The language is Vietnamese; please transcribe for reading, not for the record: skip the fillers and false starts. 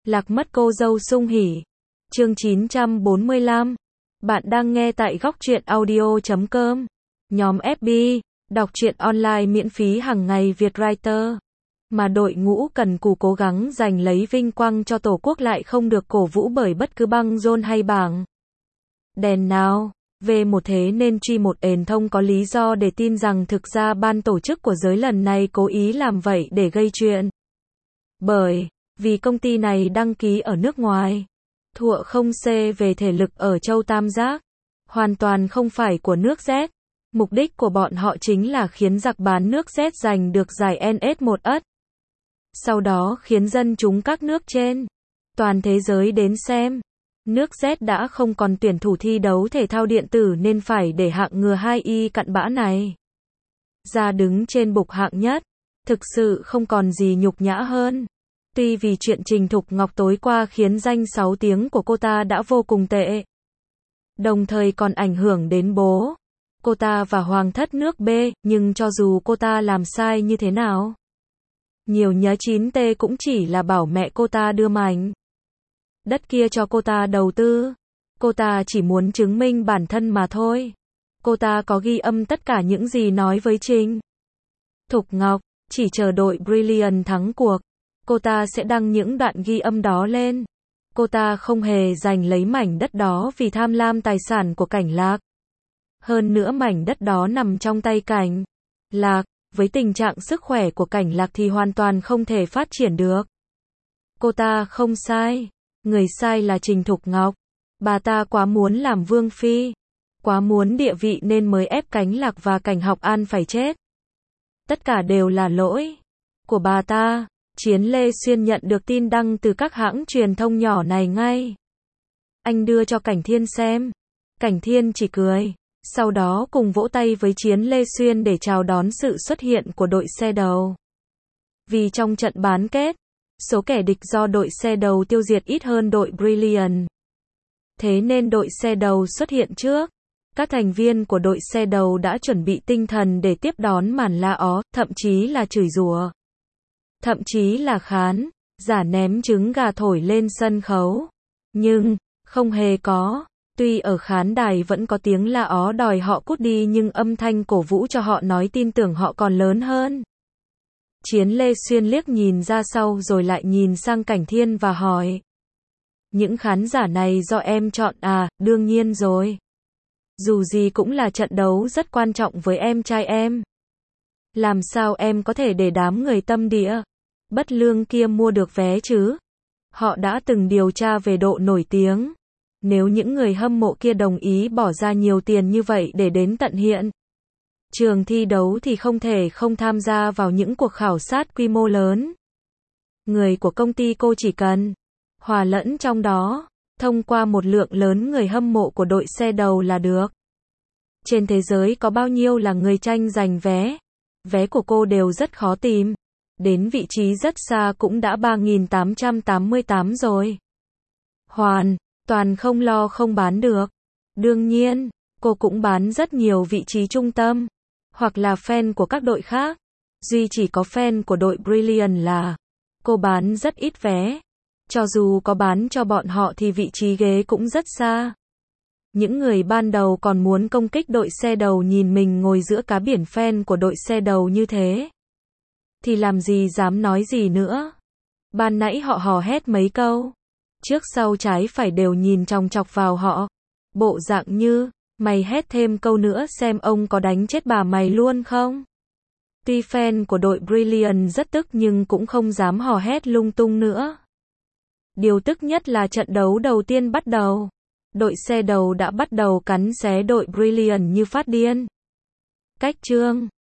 Lạc mất cô dâu Sung Hỉ. Chương 945. Bạn đang nghe tại góc truyện audio.com. Nhóm FB, đọc truyện online miễn phí hàng ngày Việt Writer. Mà đội ngũ cần cù cố gắng giành lấy vinh quang cho Tổ quốc lại không được cổ vũ bởi bất cứ băng rôn hay bảng đèn nào. Về một thế nên truy một ền thông có lý do để tin rằng thực ra ban tổ chức của giới lần này cố ý làm vậy để gây chuyện. Bởi vì công ty này đăng ký ở nước ngoài, thụa không C về thể lực ở châu Tam Giác, hoàn toàn không phải của nước Z. Mục đích của bọn họ chính là khiến giặc bán nước Z giành được giải NS1 ất. Sau đó khiến dân chúng các nước trên toàn thế giới đến xem. Nước Z đã không còn tuyển thủ thi đấu thể thao điện tử nên phải để hạng ngừa 2Y cặn bã này ra đứng trên bục hạng nhất. Thực sự không còn gì nhục nhã hơn. Tuy vì chuyện Trình Thục Ngọc tối qua khiến danh 6 tiếng của cô ta đã vô cùng tệ, đồng thời còn ảnh hưởng đến bố cô ta và hoàng thất nước B, nhưng cho dù cô ta làm sai như thế nào, nhiều nhớ 9T cũng chỉ là bảo mẹ cô ta đưa mảnh đất kia cho cô ta đầu tư. Cô ta chỉ muốn chứng minh bản thân mà thôi. Cô ta có ghi âm tất cả những gì nói với Trình Thục Ngọc, chỉ chờ đội Brilliant thắng cuộc, cô ta sẽ đăng những đoạn ghi âm đó lên. Cô ta không hề giành lấy mảnh đất đó vì tham lam tài sản của Cảnh Lạc. Hơn nữa mảnh đất đó nằm trong tay Cảnh Lạc, với tình trạng sức khỏe của Cảnh Lạc thì hoàn toàn không thể phát triển được. Cô ta không sai, người sai là Trình Thục Ngọc. Bà ta quá muốn làm vương phi, quá muốn địa vị nên mới ép Cảnh Lạc và Cảnh Học An phải chết. Tất cả đều là lỗi của bà ta. Chiến Lê Xuyên nhận được tin đăng từ các hãng truyền thông nhỏ này ngay. Anh đưa cho Cảnh Thiên xem. Cảnh Thiên chỉ cười, sau đó cùng vỗ tay với Chiến Lê Xuyên để chào đón sự xuất hiện của đội xe đầu. Vì trong trận bán kết, số kẻ địch do đội xe đầu tiêu diệt ít hơn đội Brilliant. Thế nên đội xe đầu xuất hiện trước. Các thành viên của đội xe đầu đã chuẩn bị tinh thần để tiếp đón màn la ó, thậm chí là chửi rủa, thậm chí là khán giả ném trứng gà thổi lên sân khấu. Nhưng không hề có. Tuy ở khán đài vẫn có tiếng la ó đòi họ cút đi nhưng âm thanh cổ vũ cho họ nói tin tưởng họ còn lớn hơn. Chiến Lê Xuyên liếc nhìn ra sau rồi lại nhìn sang Cảnh Thiên và hỏi: những khán giả này do em chọn à? Đương nhiên rồi. Dù gì cũng là trận đấu rất quan trọng với em trai em. Làm sao em có thể để đám người tâm địa bất lương kia mua được vé chứ? Họ đã từng điều tra về độ nổi tiếng. Nếu những người hâm mộ kia đồng ý bỏ ra nhiều tiền như vậy để đến tận hiện trường thi đấu thì không thể không tham gia vào những cuộc khảo sát quy mô lớn. Người của công ty cô chỉ cần hòa lẫn trong đó, thông qua một lượng lớn người hâm mộ của đội xe đầu là được. Trên thế giới có bao nhiêu là người tranh giành vé? Vé của cô đều rất khó tìm. Đến vị trí rất xa cũng đã 3.888 rồi. Hoàn toàn không lo không bán được. Đương nhiên, cô cũng bán rất nhiều vị trí trung tâm, hoặc là fan của các đội khác. Duy chỉ có fan của đội Brilliant là cô bán rất ít vé. Cho dù có bán cho bọn họ thì vị trí ghế cũng rất xa. Những người ban đầu còn muốn công kích đội xe đầu nhìn mình ngồi giữa cá biển fan của đội xe đầu như thế, thì làm gì dám nói gì nữa. Ban nãy họ hò hét mấy câu, trước sau trái phải đều nhìn chòng chọc vào họ. Bộ dạng như, mày hét thêm câu nữa xem ông có đánh chết bà mày luôn không? Tuy fan của đội Brilliant rất tức nhưng cũng không dám hò hét lung tung nữa. Điều tức nhất là trận đấu đầu tiên bắt đầu. Đội xe đầu đã bắt đầu cắn xé đội Brilliant như phát điên. Cách chương